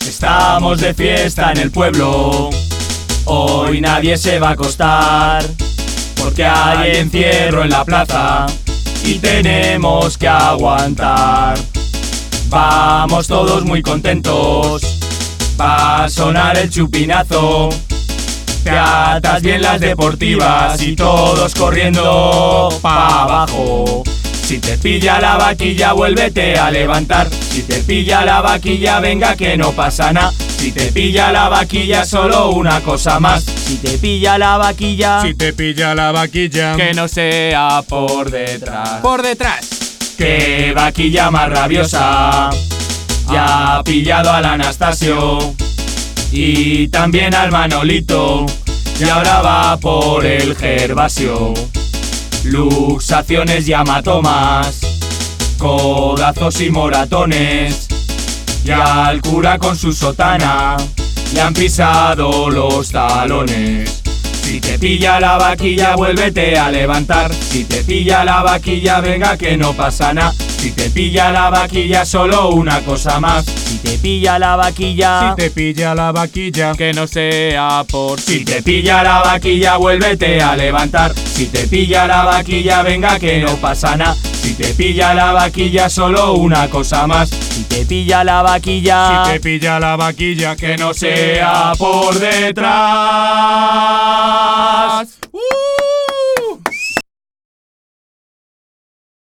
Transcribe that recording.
Estamos de fiesta en el pueblo, hoy nadie se va a acostar, porque hay encierro en la plaza y tenemos que aguantar. Vamos todos muy contentos, va a sonar el chupinazo, te atas bien las deportivas y todos corriendo pa' abajo. Si te pilla la vaquilla, vuélvete a levantar. Si te pilla la vaquilla, venga que no pasa nada. Si te pilla la vaquilla, solo una cosa más. Si te pilla la vaquilla, Si te pilla la vaquilla, que no sea por detrás. por detrás. ¡Qué vaquilla más rabiosa! Ya ha pillado al Anastasio y también al Manolito, y ahora va por el Gervasio. Luxaciones y hematomas, codazos y moratones, y al cura con su sotana le han pisado los talones. Si te pilla la vaquilla, vuélvete a levantar. Si te pilla la vaquilla, venga que no pasa nada. Si te pilla la vaquilla, solo una cosa más. Si te pilla la vaquilla, Si te pilla la vaquilla, que no sea por ti. Si te pilla la vaquilla, vuélvete a levantar. Si te pilla la vaquilla, venga que no pasa nada. Si te pilla la vaquilla, solo una cosa más. Si te pilla la vaquilla, si te pilla la vaquilla, que no sea por detrás.